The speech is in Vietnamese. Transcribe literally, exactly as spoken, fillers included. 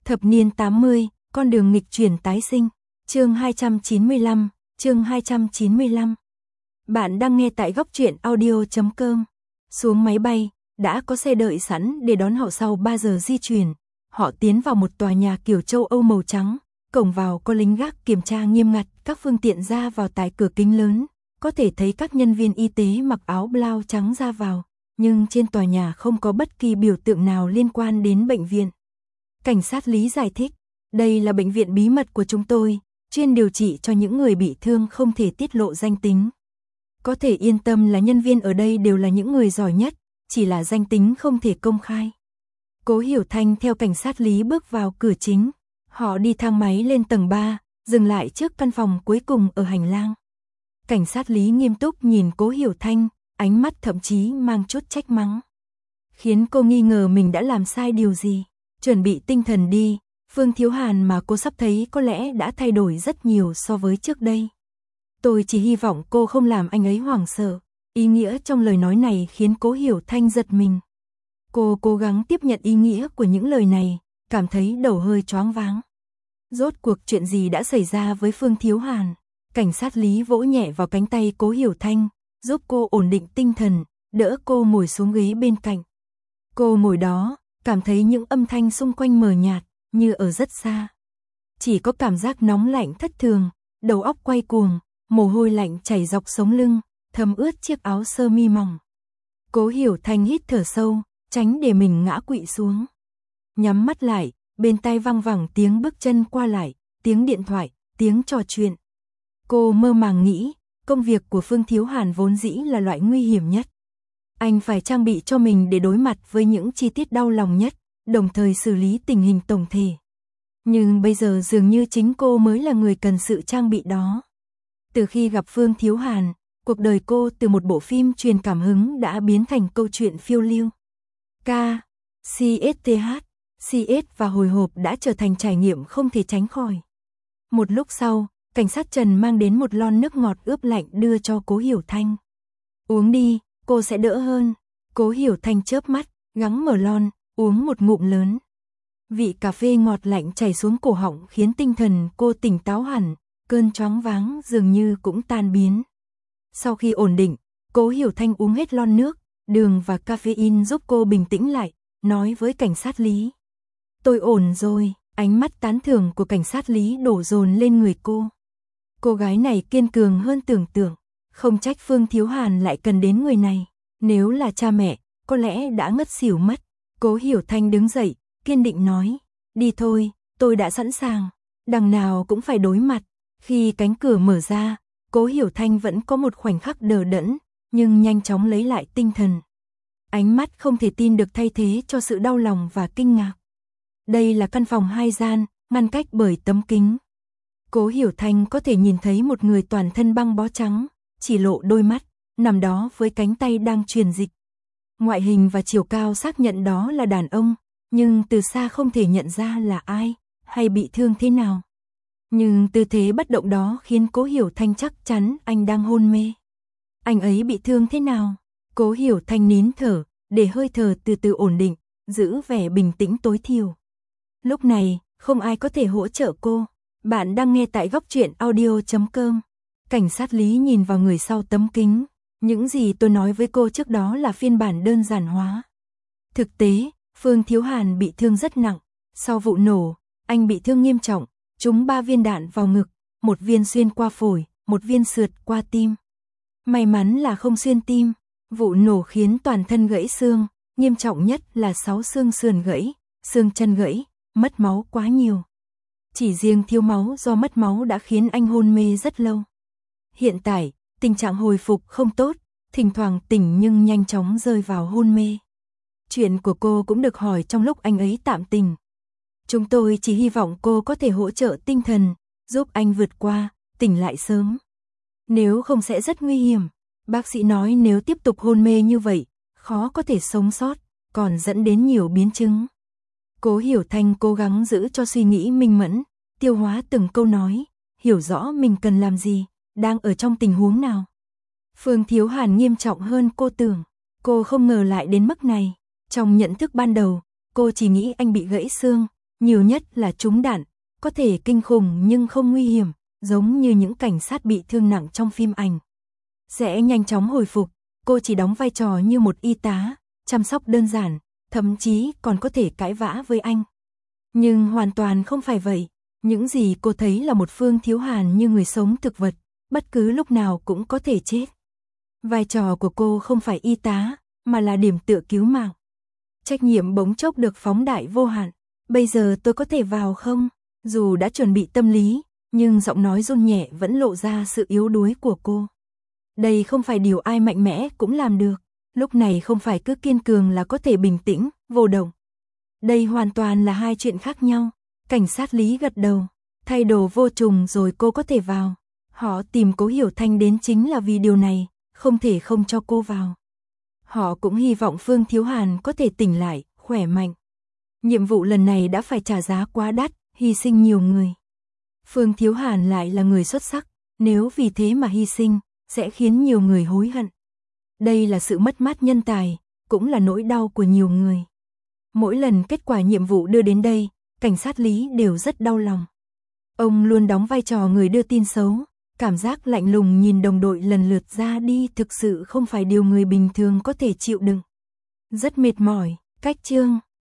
Thập niên tám mươi, con đường nghịch chuyển tái sinh. Chương hai trăm chín mươi lăm, chương hai trăm chín mươi lăm. Bạn đang nghe tại góc truyện audio chấm com. Xuống máy bay, đã có xe đợi sẵn để đón họ sau ba giờ di chuyển. Họ tiến vào một tòa nhà kiểu châu Âu màu trắng, cổng vào có lính gác kiểm tra nghiêm ngặt các phương tiện ra vào tại cửa kính lớn, có thể thấy các nhân viên y tế mặc áo blau trắng ra vào, nhưng trên tòa nhà không có bất kỳ biểu tượng nào liên quan đến bệnh viện. Cảnh sát Lý giải thích, đây là bệnh viện bí mật của chúng tôi, chuyên điều trị cho những người bị thương không thể tiết lộ danh tính. Có thể yên tâm là nhân viên ở đây đều là những người giỏi nhất, chỉ là danh tính không thể công khai. Cố Hiểu Thanh theo cảnh sát Lý bước vào cửa chính. Họ đi thang máy lên tầng ba, dừng lại trước căn phòng cuối cùng ở hành lang. Cảnh sát Lý nghiêm túc nhìn Cố Hiểu Thanh, ánh mắt thậm chí mang chút trách mắng, khiến cô nghi ngờ mình đã làm sai điều gì. Chuẩn bị tinh thần đi, Phương Thiếu Hàn mà cô sắp thấy có lẽ đã thay đổi rất nhiều so với trước đây. Tôi chỉ hy vọng cô không làm anh ấy hoảng sợ. Ý nghĩa trong lời nói này khiến Cố Hiểu Thanh giật mình. Cô cố gắng tiếp nhận ý nghĩa của những lời này, cảm thấy đầu hơi choáng váng. Rốt cuộc chuyện gì đã xảy ra với Phương Thiếu Hàn? Cảnh sát Lý vỗ nhẹ vào cánh tay Cố Hiểu Thanh, giúp cô ổn định tinh thần, đỡ cô ngồi xuống ghế bên cạnh. Cô ngồi đó, cảm thấy những âm thanh xung quanh mờ nhạt, như ở rất xa. Chỉ có cảm giác nóng lạnh thất thường, đầu óc quay cuồng, mồ hôi lạnh chảy dọc sống lưng, thấm ướt chiếc áo sơ mi mỏng. Cố Hiểu Thanh hít thở sâu, tránh để mình ngã quỵ xuống. Nhắm mắt lại, bên tai văng vẳng tiếng bước chân qua lại, tiếng điện thoại, tiếng trò chuyện. Cô mơ màng nghĩ, công việc của Phương Thiếu Hàn vốn dĩ là loại nguy hiểm nhất. Anh phải trang bị cho mình để đối mặt với những chi tiết đau lòng nhất, đồng thời xử lý tình hình tổng thể. Nhưng bây giờ dường như chính cô mới là người cần sự trang bị đó. Từ khi gặp Phương Thiếu Hàn, cuộc đời cô từ một bộ phim truyền cảm hứng đã biến thành câu chuyện phiêu lưu. K, C S T H, C S và hồi hộp đã trở thành trải nghiệm không thể tránh khỏi. Một lúc sau, cảnh sát Trần mang đến một lon nước ngọt ướp lạnh đưa cho Cố Hiểu Thanh. Uống đi, cô sẽ đỡ hơn. Cố Hiểu Thanh chớp mắt, gắng mở lon, uống một ngụm lớn. Vị cà phê ngọt lạnh chảy xuống cổ họng khiến tinh thần cô tỉnh táo hẳn, cơn choáng váng dường như cũng tan biến. Sau khi ổn định, Cố Hiểu Thanh uống hết lon nước, đường và caffeine giúp cô bình tĩnh lại, nói với cảnh sát Lý. Tôi ổn rồi, ánh mắt tán thưởng của cảnh sát Lý đổ dồn lên người cô. Cô gái này kiên cường hơn tưởng tượng, không trách Phương Thiếu Hàn lại cần đến người này. Nếu là cha mẹ, có lẽ đã ngất xỉu mất. Cố Hiểu Thanh đứng dậy, kiên định nói, đi thôi, tôi đã sẵn sàng, đằng nào cũng phải đối mặt. Khi cánh cửa mở ra, Cố Hiểu Thanh vẫn có một khoảnh khắc đờ đẫn, nhưng nhanh chóng lấy lại tinh thần. Ánh mắt không thể tin được thay thế cho sự đau lòng và kinh ngạc. Đây là căn phòng hai gian, ngăn cách bởi tấm kính. Cố Hiểu Thanh có thể nhìn thấy một người toàn thân băng bó trắng, chỉ lộ đôi mắt, nằm đó với cánh tay đang truyền dịch. Ngoại hình và chiều cao xác nhận đó là đàn ông, nhưng từ xa không thể nhận ra là ai, hay bị thương thế nào. Nhưng tư thế bất động đó khiến Cố Hiểu Thanh chắc chắn anh đang hôn mê. Anh ấy bị thương thế nào? Cố Hiểu Thanh nín thở, để hơi thở từ từ ổn định, giữ vẻ bình tĩnh tối thiểu. Lúc này, không ai có thể hỗ trợ cô. Bạn đang nghe tại góc truyện audio chấm com. Cảnh sát Lý nhìn vào người sau tấm kính. Những gì tôi nói với cô trước đó là phiên bản đơn giản hóa. Thực tế, Phương Thiếu Hàn bị thương rất nặng. Sau vụ nổ, anh bị thương nghiêm trọng, trúng ba viên đạn vào ngực, một viên xuyên qua phổi, một viên sượt qua tim. May mắn là không xuyên tim. Vụ nổ khiến toàn thân gãy xương, nghiêm trọng nhất là sáu xương sườn gãy, xương chân gãy, mất máu quá nhiều. Chỉ riêng thiếu máu do mất máu đã khiến anh hôn mê rất lâu. Hiện tại, tình trạng hồi phục không tốt, thỉnh thoảng tỉnh nhưng nhanh chóng rơi vào hôn mê. Chuyện của cô cũng được hỏi trong lúc anh ấy tạm tỉnh. Chúng tôi chỉ hy vọng cô có thể hỗ trợ tinh thần, giúp anh vượt qua, tỉnh lại sớm. Nếu không sẽ rất nguy hiểm. Bác sĩ nói nếu tiếp tục hôn mê như vậy, khó có thể sống sót, còn dẫn đến nhiều biến chứng. Cố Hiểu Thanh cố gắng giữ cho suy nghĩ minh mẫn, tiêu hóa từng câu nói, hiểu rõ mình cần làm gì, đang ở trong tình huống nào. Phương Thiếu Hàn nghiêm trọng hơn cô tưởng, cô không ngờ lại đến mức này. Trong nhận thức ban đầu, cô chỉ nghĩ anh bị gãy xương, nhiều nhất là trúng đạn, có thể kinh khủng nhưng không nguy hiểm, giống như những cảnh sát bị thương nặng trong phim ảnh. Sẽ nhanh chóng hồi phục, cô chỉ đóng vai trò như một y tá, chăm sóc đơn giản, thậm chí còn có thể cãi vã với anh. Nhưng hoàn toàn không phải vậy, những gì cô thấy là một Phương Thiếu Hàn như người sống thực vật, bất cứ lúc nào cũng có thể chết. Vai trò của cô không phải y tá, mà là điểm tựa cứu mạng. Trách nhiệm bỗng chốc được phóng đại vô hạn. Bây giờ tôi có thể vào không? Dù đã chuẩn bị tâm lý, nhưng giọng nói run nhẹ vẫn lộ ra sự yếu đuối của cô. Đây không phải điều ai mạnh mẽ cũng làm được. Lúc này không phải cứ kiên cường là có thể bình tĩnh, vô động. Đây hoàn toàn là hai chuyện khác nhau. Cảnh sát Lý gật đầu. Thay đồ vô trùng rồi cô có thể vào. Họ tìm Cố Hiểu Thanh đến chính là vì điều này, không thể không cho cô vào. Họ cũng hy vọng Phương Thiếu Hàn có thể tỉnh lại, khỏe mạnh. Nhiệm vụ lần này đã phải trả giá quá đắt, hy sinh nhiều người. Phương Thiếu Hàn lại là người xuất sắc, nếu vì thế mà hy sinh, sẽ khiến nhiều người hối hận. Đây là sự mất mát nhân tài, cũng là nỗi đau của nhiều người. Mỗi lần kết quả nhiệm vụ đưa đến đây, cảnh sát Lý đều rất đau lòng. Ông luôn đóng vai trò người đưa tin xấu, cảm giác lạnh lùng nhìn đồng đội lần lượt ra đi thực sự không phải điều người bình thường có thể chịu đựng. Rất mệt mỏi, cách chương